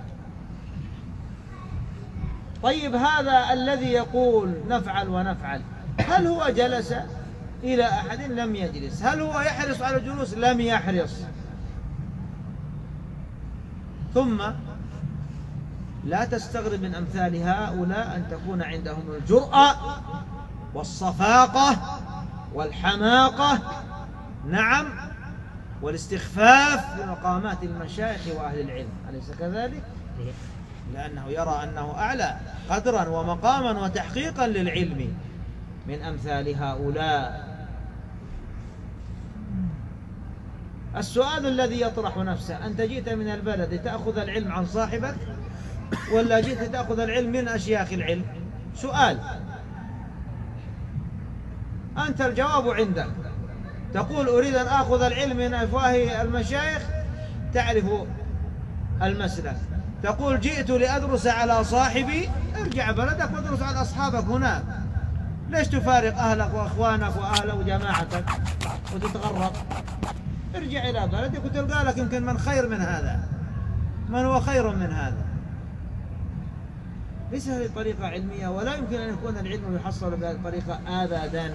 طيب، هذا الذي يقول نفعل ونفعل، هل هو جلس إلى أحد؟ لم يجلس. هل هو يحرص على الجلوس؟ لم يحرص. ثم لا تستغرب من أمثال هؤلاء أن تكون عندهم الجرأة والصفاقة والحماقة، نعم، والاستخفاف بمقامات المشايخ وأهل العلم، أليس كذلك؟ لأنه يرى أنه أعلى قدرا ومقاما وتحقيقا للعلم من أمثال هؤلاء. السؤال الذي يطرح نفسه: أنت جئت من البلد تأخذ العلم عن صاحبك ولا جئت تأخذ العلم من أشياخ العلم؟ سؤال. أنت الجواب عندك، تقول أريد أن أخذ العلم من أفواه المشايخ، تعرف المسلك. تقول جئت لأدرس على صاحبي، ارجع بلدك وادرس على أصحابك هناك. ليش تفارق أهلك وأخوانك وأهلك وجماعتك وتتغرب؟ ارجع إلى بلدك وتلقى لك يمكن من خير من هذا، من هو خير من هذا. ليس هذه طريقة علمية، ولا يمكن أن يكون العلم يحصل بهذه الطريقة أبدا.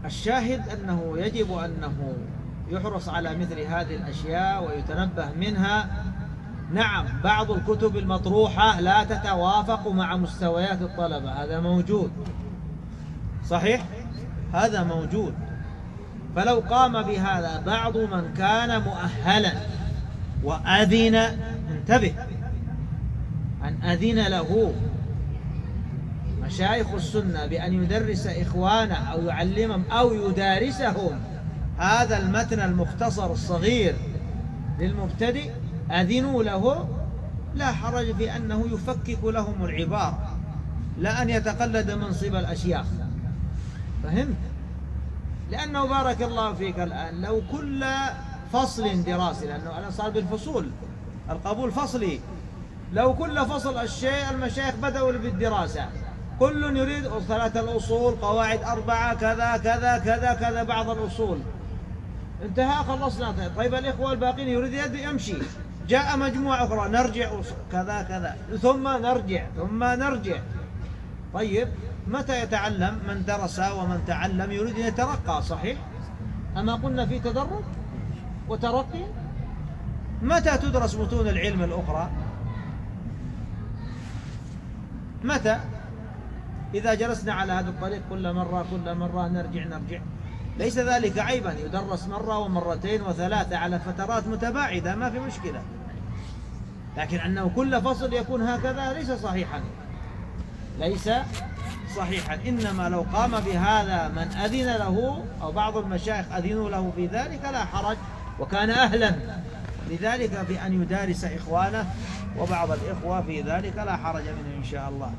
الشاهد أنه يجب أنه يحرص على مثل هذه الأشياء ويتنبه منها. نعم، بعض الكتب المطروحة لا تتوافق مع مستويات الطلبة، هذا موجود، صحيح، هذا موجود. فلو قام بهذا بعض من كان مؤهلا وأذن، انتبه، أن أذن له مشايخ السنة بأن يدرس إخوانه أو يعلمهم أو يدارسهم هذا المتن المختصر الصغير للمبتدئ، أذنوا له، لا حرج في أنه يفكك لهم العبارة، لا أن يتقلد منصب الأشياخ. فهمت؟ لأنه بارك الله فيك الآن لو كل فصل دراسي، لأنه الآن صار بالفصول، القبول فصلي، لو كل فصل المشايخ بدأوا بالدراسة، كل يريد 3 الأصول، قواعد 4، كذا كذا كذا كذا، بعض الأصول، انتهى، خلصنا. طيب الإخوة الباقين يريد يمشي، جاء مجموعة أخرى، نرجع كذا كذا، ثم نرجع ثم نرجع. طيب متى يتعلم من درس ومن تعلم يريد أن يترقى؟ صحيح؟ أما قلنا في تدرج وترقي؟ متى تدرس متون العلم الأخرى؟ متى؟ إذا جلسنا على هذا الطريق كل مرة نرجع. ليس ذلك عيبا، يدرس مرة ومرتين وثلاثة على فترات متباعدة، ما في مشكلة. لكن أنه كل فصل يكون هكذا ليس صحيحا، ليس صحيحا. إنما لو قام بهذا من أذن له أو بعض المشايخ أذنوا له في ذلك لا حرج، وكان أهلا لذلك في أن يدارس إخوانه وبعض الإخوة في ذلك لا حرج منه إن شاء الله.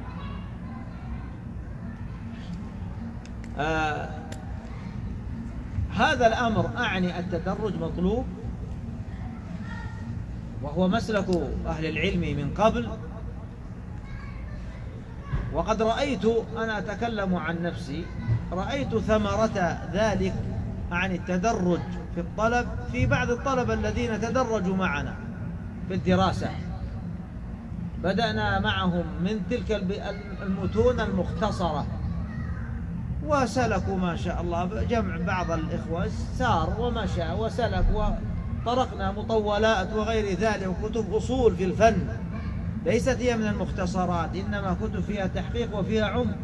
هذا الأمر أعني التدرج مطلوب، وهو مسلك أهل العلم من قبل. وقد رأيت، أنا أتكلم عن نفسي، رأيت ثمرة ذلك عن التدرج في الطلب في بعض الطلبة الذين تدرجوا معنا في الدراسة. بدأنا معهم من تلك المتون المختصرة، وسلكوا ما شاء الله، جمع بعض الإخوة سار ومشى وسلك، وطرقنا مطولات وغير ذلك، وكتب أصول في الفن ليست هي من المختصرات، إنما كتب فيها تحقيق وفيها عمق.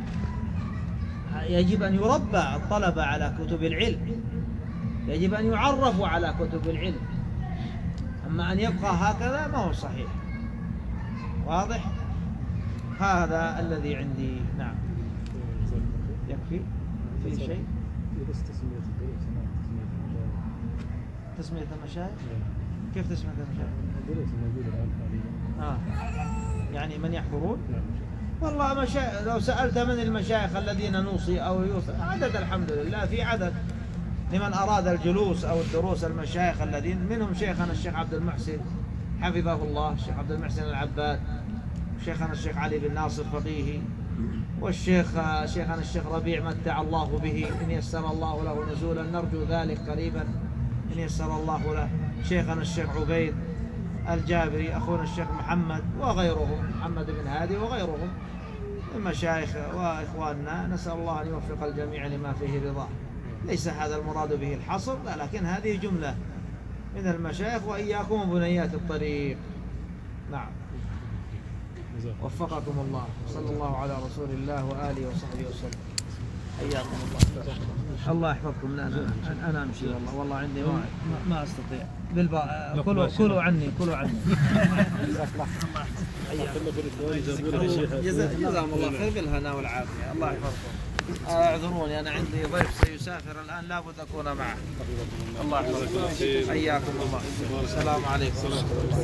يجب أن يربى الطلبة على كتب العلم، يجب أن يعرفوا على كتب العلم، أما أن يبقى هكذا ما هو صحيح. واضح؟ هذا الذي عندي. نعم، يكفي في شيء؟ تسمية المشايخ؟ كيف تسمية المشايخ؟ الدروس الموجودة الآن حاليا. يعني من يحضرون؟ والله لو سألت من المشايخ الذين نوصي أو يوصي، عدد الحمد لله في عدد لمن أراد الجلوس أو الدروس، المشايخ الذين منهم شيخنا الشيخ عبد المحسن حفظه الله، الشيخ عبد المحسن العباد، شيخنا الشيخ علي بن ناصر فقيهي، شيخنا الشيخ ربيع متع الله به، إن يسر الله له نزولا نرجو ذلك قريبا إن يسر الله له، شيخنا الشيخ عبيد الجابري، أخونا الشيخ محمد وغيرهم، محمد بن هادي وغيرهم من مشايخ وإخواننا، نسأل الله أن يوفق الجميع لما فيه رضاه. ليس هذا المراد به الحصر، لا، لكن هذه جملة من المشايخ، وإياكم بنيات الطريق. نعم، وفقكم الله، صلى الله على رسول الله وآله وصحبه وسلم. حياكم الله، الله يحفظكم. لا أنا أمشي، والله عندي ما أستطيع. كلوا عني. جزاهم الله خير بالهنا والعافية، الله يحفظكم. اعذروني، أنا عندي ضيف سيسافر الآن، لابد أكون معه. الله يحفظكم، حياكم الله، السلام عليكم.